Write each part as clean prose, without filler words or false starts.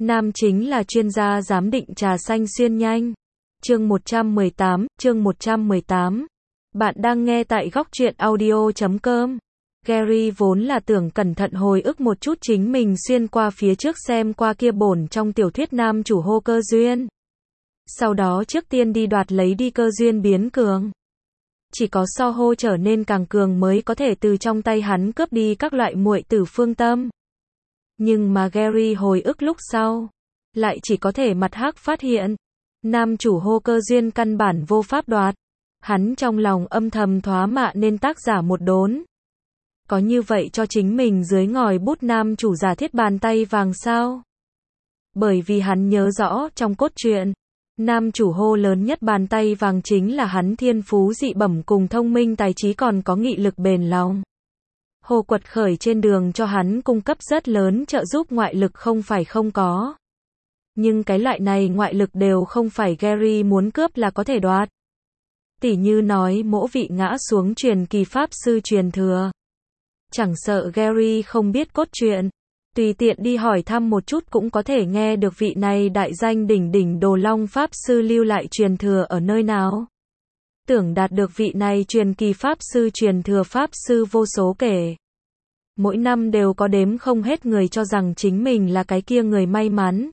Nam chính là chuyên gia giám định trà xanh xuyên nhanh. Chương 118. Bạn đang nghe tại góc truyện audio.com. Gary vốn là tưởng cẩn thận hồi ức một chút chính mình xuyên qua phía trước xem qua kia bổn trong tiểu thuyết nam chủ hô cơ duyên. Sau đó trước tiên đi đoạt lấy đi cơ duyên biến cường. Chỉ có so hô trở nên càng cường mới có thể từ trong tay hắn cướp đi các loại muội tử phương tâm. Nhưng mà Gary hồi ức lúc sau, lại chỉ có thể mặt hắc phát hiện, nam chủ hô cơ duyên căn bản vô pháp đoạt. Hắn trong lòng âm thầm thoá mạ nên tác giả một đốn. Có như vậy cho chính mình dưới ngòi bút nam chủ giả thiết bàn tay vàng sao? Bởi vì hắn nhớ rõ trong cốt truyện, nam chủ hô lớn nhất bàn tay vàng chính là hắn thiên phú dị bẩm cùng thông minh tài trí còn có nghị lực bền lòng. Hồ quật khởi trên đường cho hắn cung cấp rất lớn trợ giúp ngoại lực không phải không có. Nhưng cái loại này ngoại lực đều không phải Gary muốn cướp là có thể đoạt. Tỉ như nói mỗi vị ngã xuống truyền kỳ pháp sư truyền thừa. Chẳng sợ Gary không biết cốt truyện, tùy tiện đi hỏi thăm một chút cũng có thể nghe được vị này đại danh đỉnh đỉnh Đồ Long pháp sư lưu lại truyền thừa ở nơi nào. Tưởng đạt được vị này truyền kỳ pháp sư truyền thừa pháp sư vô số kể. Mỗi năm đều có đếm không hết người cho rằng chính mình là cái kia người may mắn.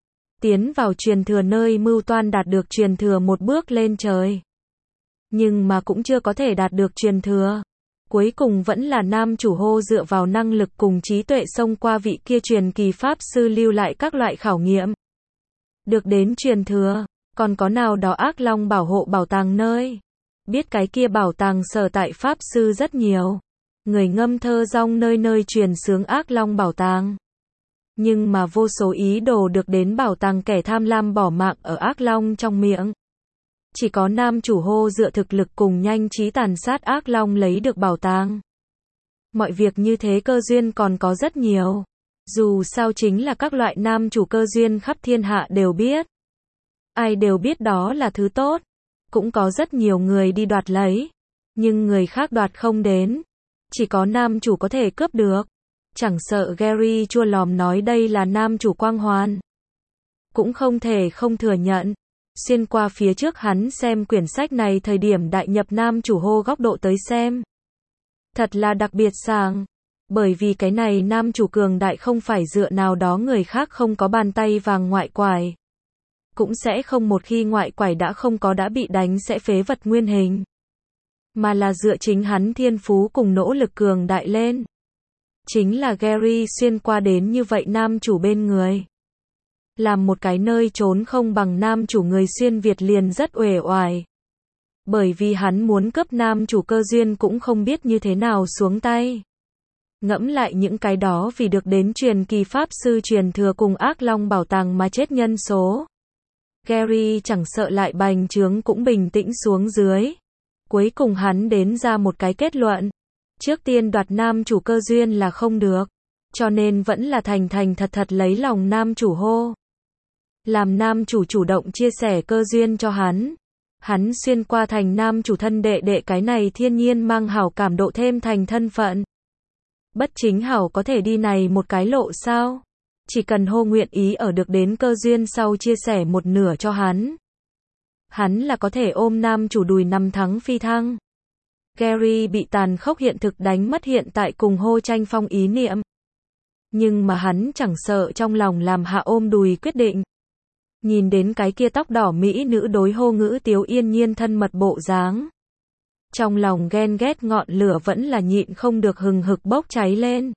Tiến vào truyền thừa nơi mưu toan đạt được truyền thừa một bước lên trời. Nhưng mà cũng chưa có thể đạt được truyền thừa. Cuối cùng vẫn là nam chủ hô dựa vào năng lực cùng trí tuệ xông qua vị kia truyền kỳ pháp sư lưu lại các loại khảo nghiệm. Được đến truyền thừa, còn có nào đó ác long bảo hộ bảo tàng nơi. Biết cái kia bảo tàng sở tại pháp sư rất nhiều. Người ngâm thơ rong nơi nơi truyền xướng ác long bảo tàng. Nhưng mà vô số ý đồ được đến bảo tàng kẻ tham lam bỏ mạng ở ác long trong miệng. Chỉ có nam chủ hô dựa thực lực cùng nhanh trí tàn sát ác long lấy được bảo tàng. Mọi việc như thế cơ duyên còn có rất nhiều. Dù sao chính là các loại nam chủ cơ duyên khắp thiên hạ đều biết. Ai đều biết đó là thứ tốt. Cũng có rất nhiều người đi đoạt lấy. Nhưng người khác đoạt không đến. Chỉ có nam chủ có thể cướp được. Chẳng sợ Gary chua lòm nói đây là nam chủ quang hoàn. Cũng không thể không thừa nhận. Xuyên qua phía trước hắn xem quyển sách này thời điểm đại nhập nam chủ hô góc độ tới xem. Thật là đặc biệt sảng. Bởi vì cái này nam chủ cường đại không phải dựa nào đó người khác không có bàn tay vàng ngoại quải. Cũng sẽ không một khi ngoại quải đã không có đã bị đánh sẽ phế vật nguyên hình. Mà là dựa chính hắn thiên phú cùng nỗ lực cường đại lên. Chính là Gary xuyên qua đến như vậy nam chủ bên người. Làm một cái nơi trốn không bằng nam chủ người xuyên Việt liền rất uể oải. Bởi vì hắn muốn cướp nam chủ cơ duyên cũng không biết như thế nào xuống tay. Ngẫm lại những cái đó vì được đến truyền kỳ pháp sư truyền thừa cùng ác long bảo tàng mà chết nhân số. Gary chẳng sợ lại bành trướng cũng bình tĩnh xuống dưới. Cuối cùng hắn đến ra một cái kết luận. Trước tiên đoạt nam chủ cơ duyên là không được. Cho nên vẫn là thành thật lấy lòng nam chủ hô. Làm nam chủ chủ động chia sẻ cơ duyên cho hắn. Hắn xuyên qua thành nam chủ thân đệ cái này thiên nhiên mang hảo cảm độ thêm thành thân phận. Bất chính hảo có thể đi này một cái lộ sao? Chỉ cần hô nguyện ý ở được đến cơ duyên sau chia sẻ một nửa cho hắn. Hắn là có thể ôm nam chủ đùi năm thắng phi thăng. Gary bị tàn khốc hiện thực đánh mất hiện tại cùng hô tranh phong ý niệm. Nhưng mà hắn chẳng sợ trong lòng làm hạ ôm đùi quyết định. Nhìn đến cái kia tóc đỏ mỹ nữ đối hô ngữ tiếu yên nhiên thân mật bộ dáng. Trong lòng ghen ghét ngọn lửa vẫn là nhịn không được hừng hực bốc cháy lên.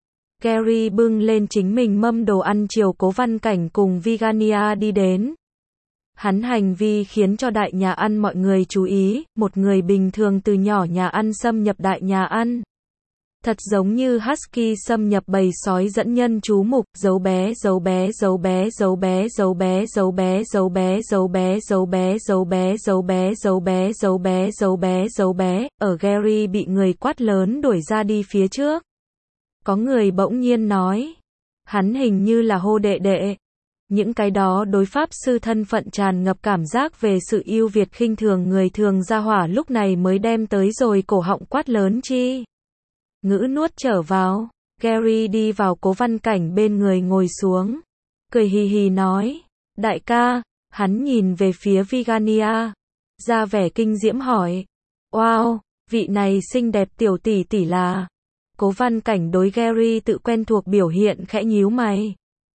Gary bưng lên chính mình mâm đồ ăn chiều Cố Văn Cảnh cùng Vigania đi đến. Hắn hành vi khiến cho đại nhà ăn mọi người chú ý, một người bình thường từ nhỏ nhà ăn xâm nhập đại nhà ăn. Thật giống như Husky xâm nhập bầy sói dẫn nhân chú mục, dấu bé dấu bé dấu bé dấu bé dấu bé dấu bé dấu bé dấu bé dấu bé dấu bé dấu bé dấu bé dấu bé dấu bé dấu bé, ở Gary bị người quát lớn đuổi ra đi phía trước. Có người bỗng nhiên nói, hắn hình như là hô đệ đệ. Những cái đó đối pháp sư thân phận tràn ngập cảm giác về sự ưu việt khinh thường người thường ra hỏa lúc này mới đem tới rồi cổ họng quát lớn chi. Ngữ nuốt trở vào, Gary đi vào Cố Văn Cảnh bên người ngồi xuống. cười hì hì nói, đại ca, hắn nhìn về phía Vigania, ra vẻ kinh diễm hỏi, wow, vị này xinh đẹp tiểu tỷ tỷ là. Cố Văn Cảnh đối Gary tự quen thuộc biểu hiện khẽ nhíu mày.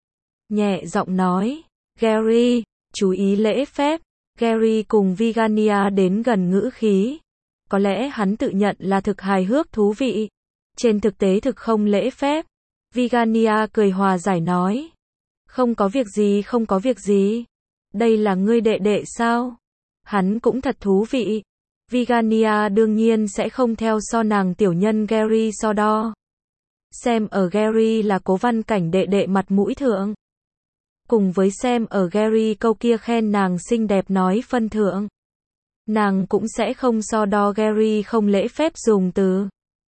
Nhẹ giọng nói, Gary, chú ý lễ phép. Gary cùng Vigania đến gần ngữ khí. Có lẽ hắn tự nhận là thực hài hước thú vị. Trên thực tế thực không lễ phép. Vigania cười hòa giải nói. Không có việc gì, không có việc gì. Đây là ngươi đệ đệ sao? Hắn cũng thật thú vị. Vigania đương nhiên sẽ không theo so nàng tiểu nhân Gary so đo. Xem ở Gary là Cố Văn Cảnh đệ đệ mặt mũi thượng. Cùng với xem ở Gary câu kia khen nàng xinh đẹp nói phân thượng. Nàng cũng sẽ không so đo Gary không lễ phép dùng từ.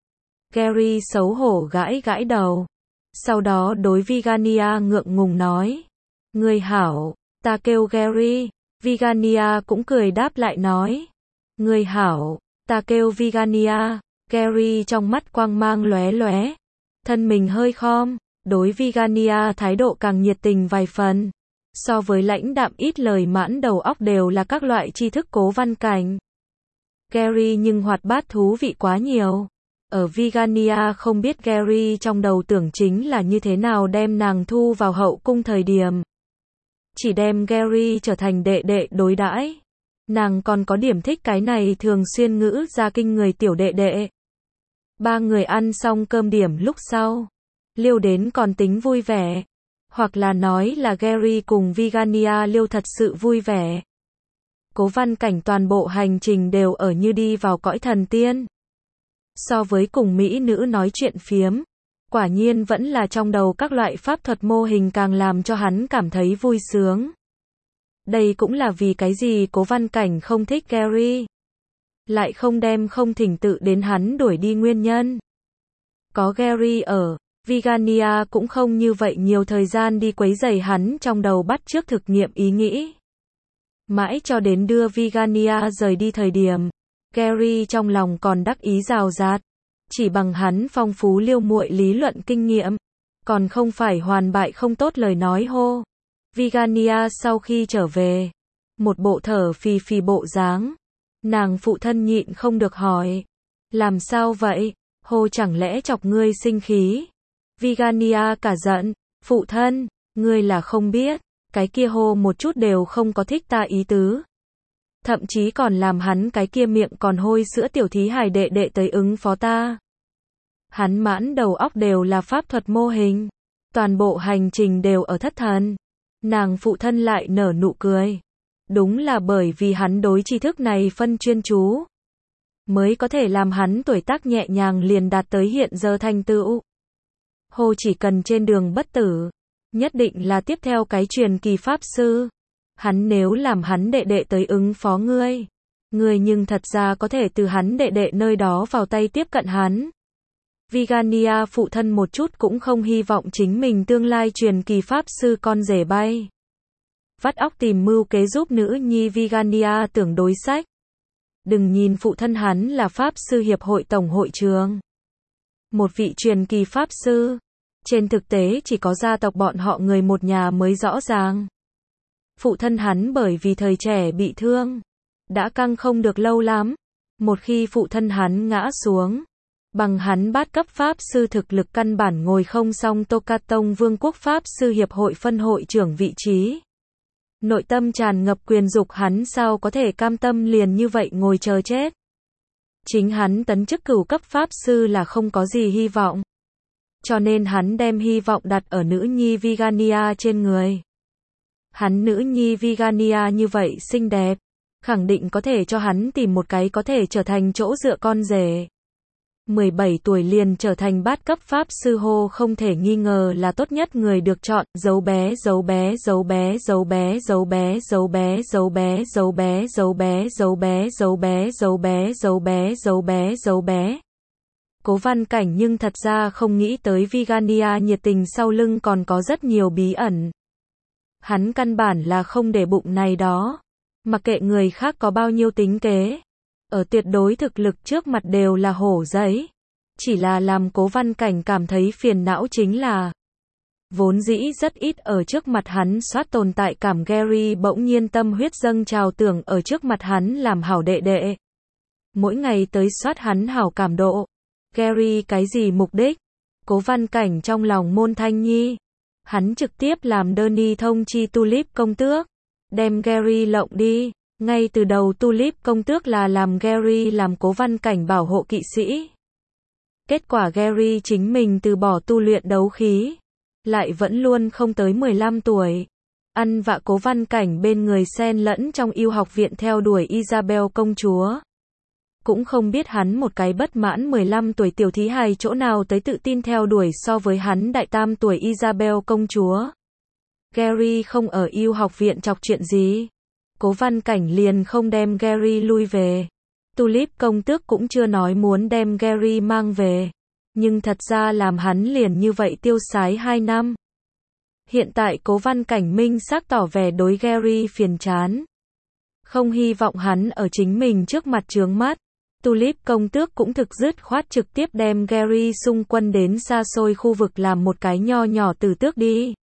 Gary xấu hổ gãi gãi đầu. Sau đó đối Vigania ngượng ngùng nói. Ngươi hảo, ta kêu Gary. Vigania cũng cười đáp lại nói. Ngươi hảo, ta kêu Vigania. Gary trong mắt quang mang lóe lóe. Thân mình hơi khom. Đối Vigania thái độ càng nhiệt tình vài phần. So với lãnh đạm ít lời mãn đầu óc đều là các loại tri thức Cố Văn Cảnh. Gary nhưng hoạt bát thú vị quá nhiều. Ở Vigania không biết Gary trong đầu tưởng chính là như thế nào đem nàng thu vào hậu cung thời điểm. Chỉ đem Gary trở thành đệ đệ đối đãi. Nàng còn có điểm thích cái này thường xuyên ngữ ra kinh người tiểu đệ đệ. Ba người ăn xong cơm điểm lúc sau. Liêu đến còn tính vui vẻ. Hoặc là nói là Gary cùng Vigania liêu thật sự vui vẻ. Cố Văn Cảnh toàn bộ hành trình đều ở như đi vào cõi thần tiên. So với cùng mỹ nữ nói chuyện phiếm, quả nhiên vẫn là trong đầu các loại pháp thuật mô hình càng làm cho hắn cảm thấy vui sướng. Đây cũng là vì cái gì Cố Văn Cảnh không thích Gary. Lại không đem không thỉnh tự đến hắn đuổi đi nguyên nhân. Có Gary ở, Vigania cũng không như vậy nhiều thời gian đi quấy rầy hắn trong đầu bắt chước thực nghiệm ý nghĩ. Mãi cho đến đưa Vigania rời đi thời điểm, Gary trong lòng còn đắc ý rào rạt. Chỉ bằng hắn phong phú liêu muội lý luận kinh nghiệm, còn không phải hoàn bại không tốt lời nói hô. Vigania sau khi trở về, một bộ thở phì phì bộ dáng. Nàng phụ thân nhịn không được hỏi. Làm sao vậy? Hô chẳng lẽ chọc ngươi sinh khí? Vigania cả giận. Phụ thân, ngươi là không biết. Cái kia hô một chút đều không có thích ta ý tứ. Thậm chí còn làm hắn cái kia miệng còn hôi sữa tiểu thí hài đệ đệ tới ứng phó ta. Hắn mãn đầu óc đều là pháp thuật mô hình. Toàn bộ hành trình đều ở thất thần. Nàng phụ thân lại nở nụ cười. Đúng là bởi vì hắn đối tri thức này phân chuyên chú, mới có thể làm hắn tuổi tác nhẹ nhàng liền đạt tới hiện giờ thành tựu. Hồ chỉ cần trên đường bất tử, nhất định là tiếp theo cái truyền kỳ pháp sư. Hắn nếu làm hắn đệ đệ tới ứng phó ngươi, ngươi nhưng thật ra có thể từ hắn đệ đệ nơi đó vào tay tiếp cận hắn. Vigania phụ thân một chút cũng không hy vọng chính mình tương lai truyền kỳ pháp sư con rể bay. Vắt óc tìm mưu kế giúp nữ nhi Vigania tưởng đối sách. Đừng nhìn phụ thân hắn là pháp sư hiệp hội tổng hội trưởng. Một vị truyền kỳ pháp sư. Trên thực tế chỉ có gia tộc bọn họ người một nhà mới rõ ràng. Phụ thân hắn bởi vì thời trẻ bị thương, đã căng không được lâu lắm. Một khi phụ thân hắn ngã xuống, bằng hắn bát cấp pháp sư thực lực căn bản ngồi không xong Tokatong Vương quốc pháp sư hiệp hội phân hội trưởng vị trí. Nội tâm tràn ngập quyền dục hắn sao có thể cam tâm liền như vậy ngồi chờ chết. Chính hắn tấn chức cửu cấp pháp sư là không có gì hy vọng. Cho nên hắn đem hy vọng đặt ở nữ nhi Vigania trên người. Hắn nữ nhi Vigania như vậy xinh đẹp, khẳng định có thể cho hắn tìm một cái có thể trở thành chỗ dựa con rể. 17 tuổi liền trở thành bát cấp pháp sư hô không thể nghi ngờ là tốt nhất người được chọn. Dấu bé dấu bé dấu bé dấu bé dấu bé dấu bé dấu bé dấu bé dấu bé dấu bé dấu bé dấu bé dấu bé dấu bé dấu bé. Cố Văn Cảnh nhưng thật ra không nghĩ tới Vigania nhiệt tình sau lưng còn có rất nhiều bí ẩn. Hắn căn bản là không để bụng này đó. Mặc kệ người khác có bao nhiêu tính kế, ở tuyệt đối thực lực trước mặt đều là hổ giấy. Chỉ là làm Cố Văn Cảnh cảm thấy phiền não chính là Vốn dĩ rất ít ở trước mặt hắn soát tồn tại cảm, Gary bỗng nhiên tâm huyết dâng trào, tưởng ở trước mặt hắn làm hảo đệ đệ. Mỗi ngày tới soát hắn hảo cảm độ. Gary cái gì mục đích? Cố Văn Cảnh trong lòng Môn Thanh Nhi. Hắn trực tiếp làm đơn đi thông chi Tulip công tước. Đem Gary lộng đi. Ngay từ đầu Tulip công tước là làm Gary làm Cố Văn Cảnh bảo hộ kỵ sĩ. Kết quả Gary chính mình từ bỏ tu luyện đấu khí. Lại vẫn luôn không tới 15 tuổi. Ăn vạ Cố Văn Cảnh bên người xen lẫn trong yêu học viện theo đuổi Isabel công chúa. Cũng không biết hắn một cái bất mãn 15 tuổi tiểu thí hài chỗ nào tới tự tin theo đuổi so với hắn đại tam tuổi Isabel công chúa. Gary không ở yêu học viện chọc chuyện gì. Cố Văn Cảnh liền không đem Gary lui về. Tulip công tước cũng chưa nói muốn đem Gary mang về. Nhưng thật ra làm hắn liền như vậy tiêu sái 2 năm. Hiện tại Cố Văn Cảnh minh xác tỏ vẻ đối Gary phiền chán. Không hy vọng hắn ở chính mình trước mặt chướng mắt. Tulip công tước cũng thực dứt khoát trực tiếp đem Gary xung quân đến xa xôi khu vực làm một cái nho nhỏ tử tước đi.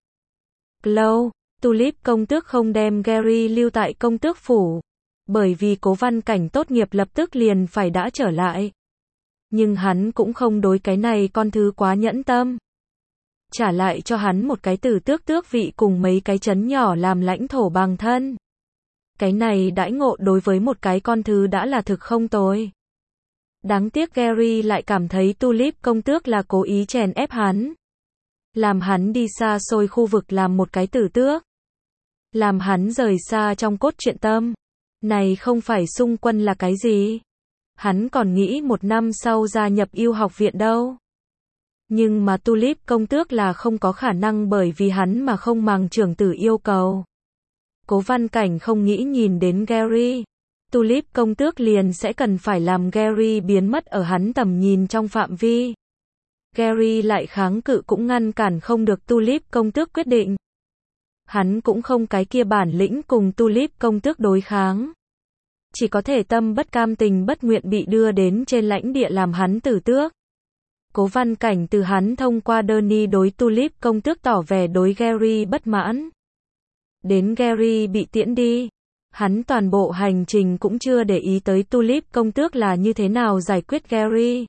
Lâu, Tulip công tước không đem Gary lưu tại công tước phủ. Bởi vì Cố Văn Cảnh tốt nghiệp lập tức liền phải đã trở lại. Nhưng hắn cũng không đối cái này con thứ quá nhẫn tâm. Trả lại cho hắn một cái tử tước tước vị cùng mấy cái trấn nhỏ làm lãnh thổ bằng thân. Cái này đãi ngộ đối với một cái con thứ đã là thực không tồi. Đáng tiếc Gary lại cảm thấy Tulip công tước là cố ý chèn ép hắn. Làm hắn đi xa xôi khu vực làm một cái tử tước. Làm hắn rời xa trong cốt truyện tâm. Này không phải xung quân là cái gì? Hắn còn nghĩ 1 năm sau gia nhập yêu học viện đâu. Nhưng mà Tulip công tước là không có khả năng bởi vì hắn mà không màng trưởng tử yêu cầu. Cố Văn Cảnh không nghĩ nhìn đến Gary. Tulip công tước liền sẽ cần phải làm Gary biến mất ở hắn tầm nhìn trong phạm vi. Gary lại kháng cự cũng ngăn cản không được Tulip công tước quyết định. Hắn cũng không cái kia bản lĩnh cùng Tulip công tước đối kháng. Chỉ có thể tâm bất cam tình bất nguyện bị đưa đến trên lãnh địa làm hắn tử tước. Cố Văn Cảnh từ hắn thông qua đơn đi đối Tulip công tước tỏ vẻ đối Gary bất mãn. Đến Gary bị tiễn đi. Hắn toàn bộ hành trình cũng chưa để ý tới Tulip công tước là như thế nào giải quyết Gary.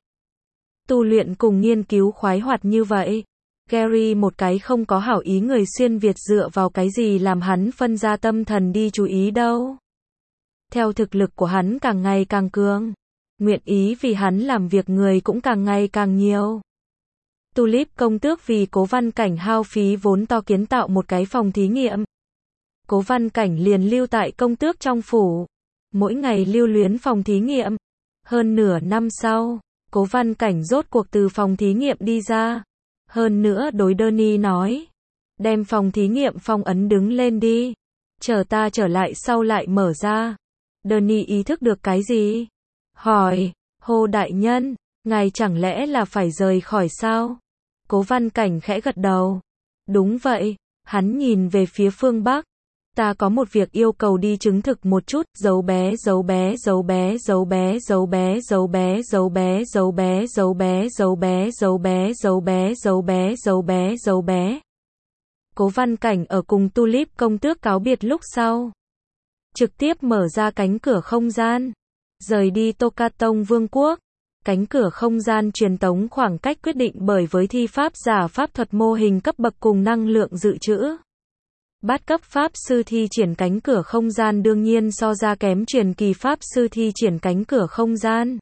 Tu luyện cùng nghiên cứu khoái hoạt như vậy. Gary một cái không có hảo ý người xuyên Việt dựa vào cái gì làm hắn phân ra tâm thần đi chú ý đâu. Theo thực lực của hắn càng ngày càng cường. Nguyện ý vì hắn làm việc người cũng càng ngày càng nhiều. Tulip công tước vì Cố Văn Cảnh hao phí vốn to kiến tạo một cái phòng thí nghiệm. Cố Văn Cảnh liền lưu tại công tước trong phủ. Mỗi ngày lưu luyến phòng thí nghiệm. Hơn nửa năm sau, Cố Văn Cảnh rốt cuộc từ phòng thí nghiệm đi ra. Hơn nữa đối Danny nói. Đem phòng thí nghiệm phong ấn đứng lên đi. Chờ ta trở lại sau lại mở ra. Danny ý thức được cái gì? Hỏi, Hồ đại nhân, ngài chẳng lẽ là phải rời khỏi sao? Cố Văn Cảnh khẽ gật đầu. Đúng vậy, hắn nhìn về phía phương Bắc. Ta có một việc yêu cầu đi chứng thực một chút, dấu bé dấu bé dấu bé dấu bé dấu bé dấu bé dấu bé dấu bé dấu bé dấu bé dấu bé dấu bé dấu bé dấu bé dấu bé. Cố Văn Cảnh ở cùng Tulip công tước cáo biệt lúc sau, trực tiếp mở ra cánh cửa không gian, rời đi Tokaton Vương quốc. Cánh cửa không gian truyền tống khoảng cách quyết định bởi với thi pháp giả pháp thuật mô hình cấp bậc cùng năng lượng dự trữ. Bát cấp pháp sư thi triển cánh cửa không gian đương nhiên so ra kém truyền kỳ pháp sư thi triển cánh cửa không gian.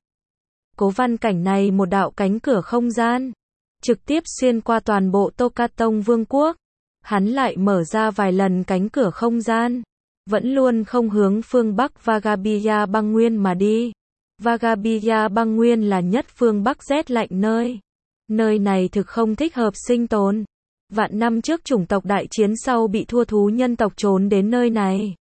Cố Văn Cảnh này một đạo cánh cửa không gian, trực tiếp xuyên qua toàn bộ Tokaton Vương quốc. Hắn lại mở ra vài lần cánh cửa không gian, vẫn luôn không hướng phương Bắc Vagabia băng nguyên mà đi. Vagabia băng nguyên là nhất phương Bắc rét lạnh nơi. Nơi này thực không thích hợp sinh tồn. Vạn năm trước chủng tộc đại chiến sau bị thua thú nhân tộc trốn đến nơi này.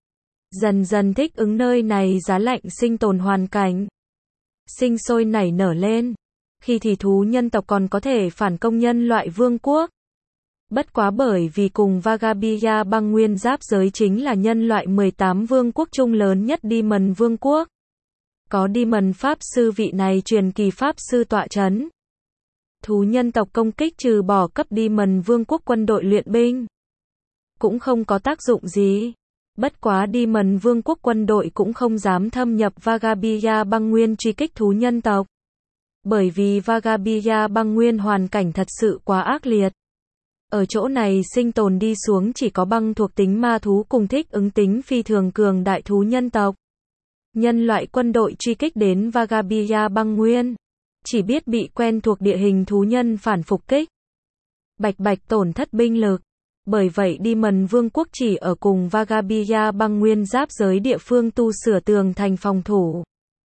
Dần dần thích ứng nơi này giá lạnh sinh tồn hoàn cảnh. Sinh sôi nảy nở lên. Khi thì thú nhân tộc còn có thể phản công nhân loại vương quốc. Bất quá bởi vì cùng Vagabia băng nguyên giáp giới chính là nhân loại 18 vương quốc chung lớn nhất Demon vương quốc. Có Demon pháp sư vị này truyền kỳ pháp sư tọa chấn. Thú nhân tộc công kích trừ bỏ cấp Demon Vương quốc quân đội luyện binh, cũng không có tác dụng gì. Bất quá Demon Vương quốc quân đội cũng không dám thâm nhập Vagabia băng nguyên truy kích thú nhân tộc. Bởi vì Vagabia băng nguyên hoàn cảnh thật sự quá ác liệt. Ở chỗ này sinh tồn đi xuống chỉ có băng thuộc tính ma thú cùng thích ứng tính phi thường cường đại thú nhân tộc. Nhân loại quân đội truy kích đến Vagabia băng nguyên, chỉ biết bị quen thuộc địa hình thú nhân phản phục kích. Bạch bạch tổn thất binh lực. Bởi vậy Demon Vương quốc chỉ ở cùng Vagabia băng nguyên giáp giới địa phương tu sửa tường thành phòng thủ.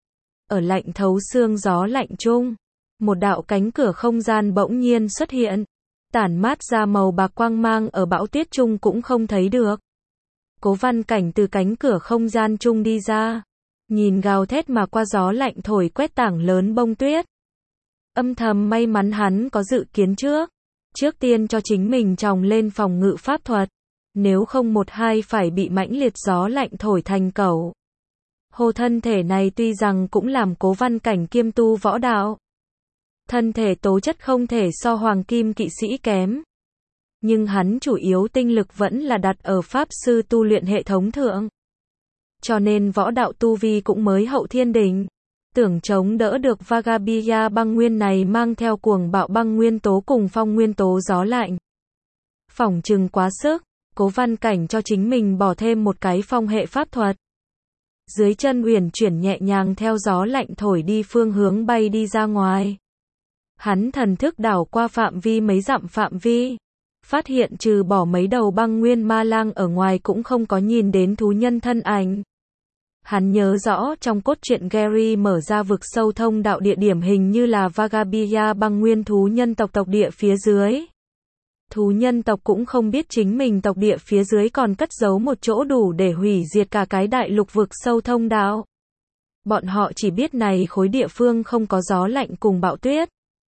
Ở lạnh thấu xương gió lạnh chung, một đạo cánh cửa không gian bỗng nhiên xuất hiện, tản mát ra màu bạc quang mang ở bão tuyết chung cũng không thấy được. Cố Văn Cảnh từ cánh cửa không gian chung đi ra, nhìn gào thét mà qua gió lạnh thổi quét tảng lớn bông tuyết. Âm thầm may mắn hắn có dự kiến trước tiên cho chính mình trồng lên phòng ngự pháp thuật, nếu không một hai phải bị mãnh liệt gió lạnh thổi thành cẩu. Hồ thân thể này tuy rằng cũng làm Cố Văn Cảnh kiêm tu võ đạo, thân thể tố chất không thể so hoàng kim kỵ sĩ kém, nhưng hắn chủ yếu tinh lực vẫn là đặt ở pháp sư tu luyện hệ thống thượng, cho nên võ đạo tu vi cũng mới hậu thiên đỉnh. Tưởng chống đỡ được Vagabia băng nguyên này mang theo cuồng bạo băng nguyên tố cùng phong nguyên tố gió lạnh. Phỏng chừng quá sức, Cố Văn Cảnh cho chính mình bỏ thêm một cái phong hệ pháp thuật. Dưới chân uyển chuyển nhẹ nhàng theo gió lạnh thổi đi phương hướng bay đi ra ngoài. Hắn thần thức đảo qua phạm vi mấy dặm phạm vi, phát hiện trừ bỏ mấy đầu băng nguyên ma lang ở ngoài cũng không có nhìn đến thú nhân thân ảnh. Hắn nhớ rõ trong cốt truyện Gary mở ra vực sâu thông đạo địa điểm hình như là Vagabia băng nguyên thú nhân tộc địa phía dưới. Thú nhân tộc cũng không biết chính mình tộc địa phía dưới còn cất giấu một chỗ đủ để hủy diệt cả cái đại lục vực sâu thông đạo. Bọn họ chỉ biết này khối địa phương không có gió lạnh cùng bão tuyết,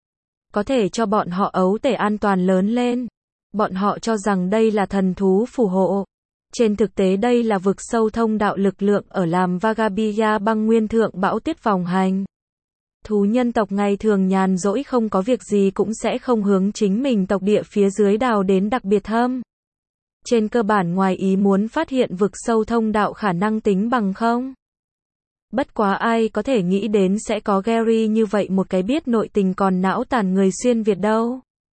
có thể cho bọn họ ấu tể an toàn lớn lên. Bọn họ cho rằng đây là thần thú phù hộ. Trên thực tế đây là vực sâu thông đạo lực lượng ở làm Vagabia băng nguyên thượng bão tuyết vòng hành. Thú nhân tộc ngày thường nhàn rỗi không có việc gì cũng sẽ không hướng chính mình tộc địa phía dưới đào đến đặc biệt thâm. Trên cơ bản ngoài ý muốn phát hiện vực sâu thông đạo khả năng tính bằng không. Bất quá ai có thể nghĩ đến sẽ có Gary như vậy một cái biết nội tình còn não tàn người xuyên Việt đâu.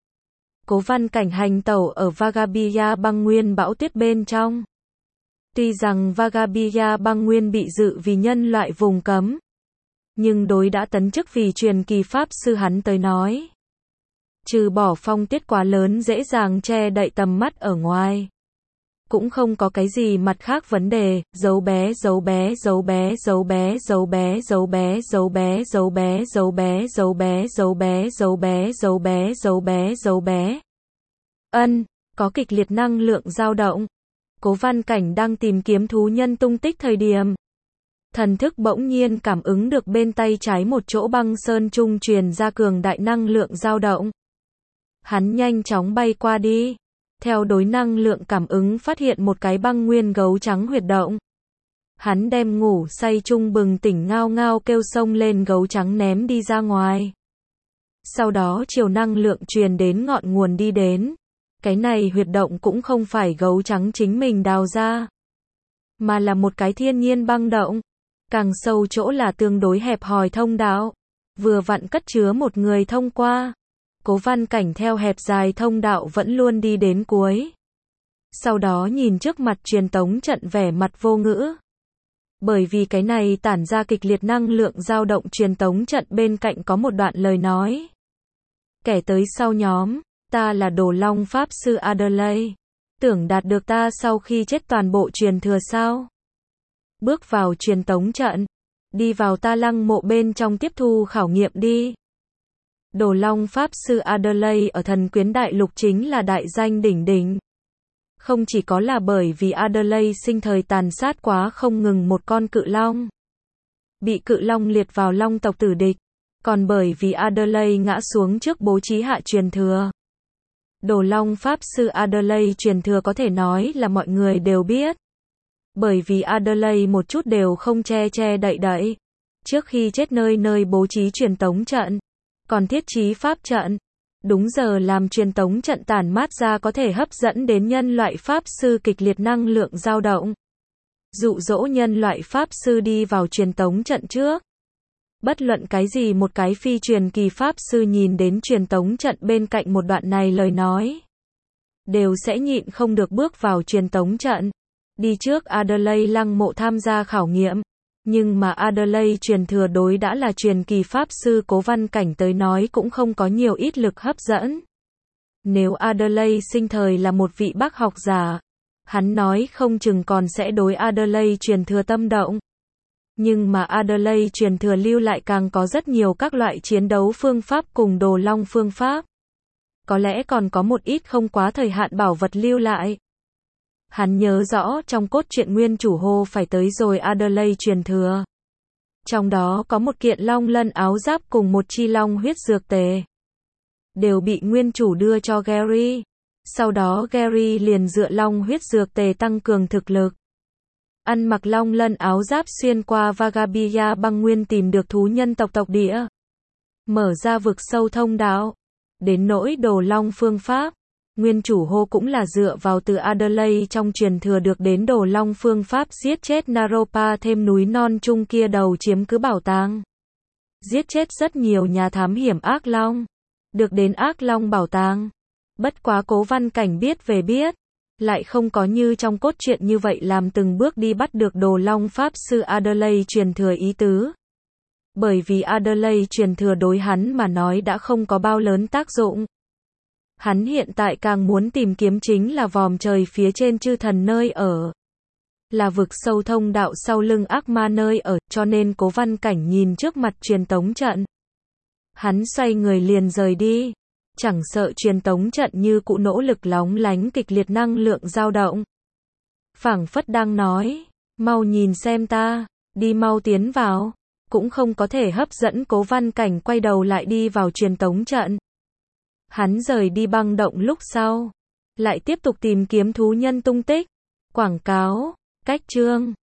Cố Văn Cảnh hành tẩu ở Vagabia băng nguyên bão tuyết bên trong. Tuy rằng Vagabia băng nguyên bị dự vì nhân loại vùng cấm, nhưng đối đã tấn chức vì truyền kỳ pháp sư hắn tới nói, trừ bỏ phong tuyết quá lớn dễ dàng che đậy tầm mắt ở ngoài, cũng không có cái gì mặt khác vấn đề. Dấu bé dấu bé dấu bé dấu bé dấu bé dấu bé dấu bé dấu bé dấu bé dấu bé dấu bé dấu bé dấu bé dấu bé dấu bé. Có kịch liệt năng lượng dao động. Cố Văn Cảnh đang tìm kiếm thú nhân tung tích thời điểm, thần thức bỗng nhiên cảm ứng được bên tay trái một chỗ băng sơn trung truyền ra cường đại năng lượng dao động. Hắn nhanh chóng bay qua đi, theo đối năng lượng cảm ứng phát hiện một cái băng nguyên gấu trắng huyệt động. Hắn đem ngủ say chung bừng tỉnh ngao ngao kêu xông lên gấu trắng ném đi ra ngoài. Sau đó chiều năng lượng truyền đến ngọn nguồn đi đến. Cái này huyệt động cũng không phải gấu trắng chính mình đào ra, mà là một cái thiên nhiên băng động. Càng sâu chỗ là tương đối hẹp hòi thông đạo, vừa vặn cất chứa một người thông qua. Cố Văn Cảnh theo hẹp dài thông đạo vẫn luôn đi đến cuối. Sau đó nhìn trước mặt truyền tống trận vẻ mặt vô ngữ. Bởi vì cái này tản ra kịch liệt năng lượng dao động truyền tống trận bên cạnh có một đoạn lời nói. Kẻ tới sau nhóm, ta là Đồ Long Pháp Sư Adelaide. Tưởng đạt được ta sau khi chết toàn bộ truyền thừa sao? Bước vào truyền tống trận, đi vào ta lăng mộ bên trong tiếp thu khảo nghiệm đi. Đồ Long Pháp Sư Adelaide ở Thần Quyến Đại Lục chính là đại danh đỉnh đỉnh. Không chỉ có là bởi vì Adelaide sinh thời tàn sát quá không ngừng một con cự long, bị cự long liệt vào long tộc tử địch, còn bởi vì Adelaide ngã xuống trước bố trí hạ truyền thừa. Đồ Long Pháp Sư Adelaide truyền thừa có thể nói là mọi người đều biết. Bởi vì Adelaide một chút đều không che đậy. Trước khi chết nơi nơi bố trí truyền tống trận, còn thiết trí pháp trận, đúng giờ làm truyền tống trận tản mát ra có thể hấp dẫn đến nhân loại pháp sư kịch liệt năng lượng dao động. Dụ dỗ nhân loại pháp sư đi vào truyền tống trận trước. Bất luận cái gì một cái phi truyền kỳ pháp sư nhìn đến truyền tống trận bên cạnh một đoạn này lời nói, đều sẽ nhịn không được bước vào truyền tống trận. Đi trước Adelaide lăng mộ tham gia khảo nghiệm. Nhưng mà Adelaide truyền thừa đối đã là truyền kỳ pháp sư Cố Văn Cảnh tới nói cũng không có nhiều ít lực hấp dẫn. Nếu Adelaide sinh thời là một vị bác học giả, hắn nói không chừng còn sẽ đối Adelaide truyền thừa tâm động. Nhưng mà Adelaide truyền thừa lưu lại càng có rất nhiều các loại chiến đấu phương pháp cùng đồ long phương pháp. Có lẽ còn có một ít không quá thời hạn bảo vật lưu lại. Hắn nhớ rõ trong cốt truyện nguyên chủ hô phải tới rồi Adelaide truyền thừa. Trong đó có một kiện long lân áo giáp cùng một chi long huyết dược tề. Đều bị nguyên chủ đưa cho Gary. Sau đó Gary liền dựa long huyết dược tề tăng cường thực lực. Ăn mặc long lân áo giáp xuyên qua Vagabia băng nguyên tìm được thú nhân tộc địa. Mở ra vực sâu thông đạo. Đến nỗi đồ long phương pháp. Nguyên chủ hô cũng là dựa vào từ Adelaide trong truyền thừa được đến đồ long phương pháp giết chết Naropa thêm núi non chung kia đầu chiếm cứ bảo tàng. Giết chết rất nhiều nhà thám hiểm ác long. Được đến ác long bảo tàng. Bất quá Cố Văn Cảnh biết về biết. Lại không có như trong cốt truyện như vậy làm từng bước đi bắt được đồ long pháp sư Adelaide truyền thừa ý tứ. Bởi vì Adelaide truyền thừa đối hắn mà nói đã không có bao lớn tác dụng. Hắn hiện tại càng muốn tìm kiếm chính là vòm trời phía trên chư thần nơi ở. Là vực sâu thông đạo sau lưng ác ma nơi ở, cho nên Cố Văn Cảnh nhìn trước mặt truyền tống trận. Hắn xoay người liền rời đi. Chẳng sợ truyền tống trận như cụ nỗ lực lóng lánh kịch liệt năng lượng dao động. Phảng phất đang nói, mau nhìn xem ta, đi mau tiến vào. Cũng không có thể hấp dẫn Cố Văn Cảnh quay đầu lại đi vào truyền tống trận. Hắn rời đi băng động lúc sau. Lại tiếp tục tìm kiếm thú nhân tung tích. Quảng cáo, cách chương.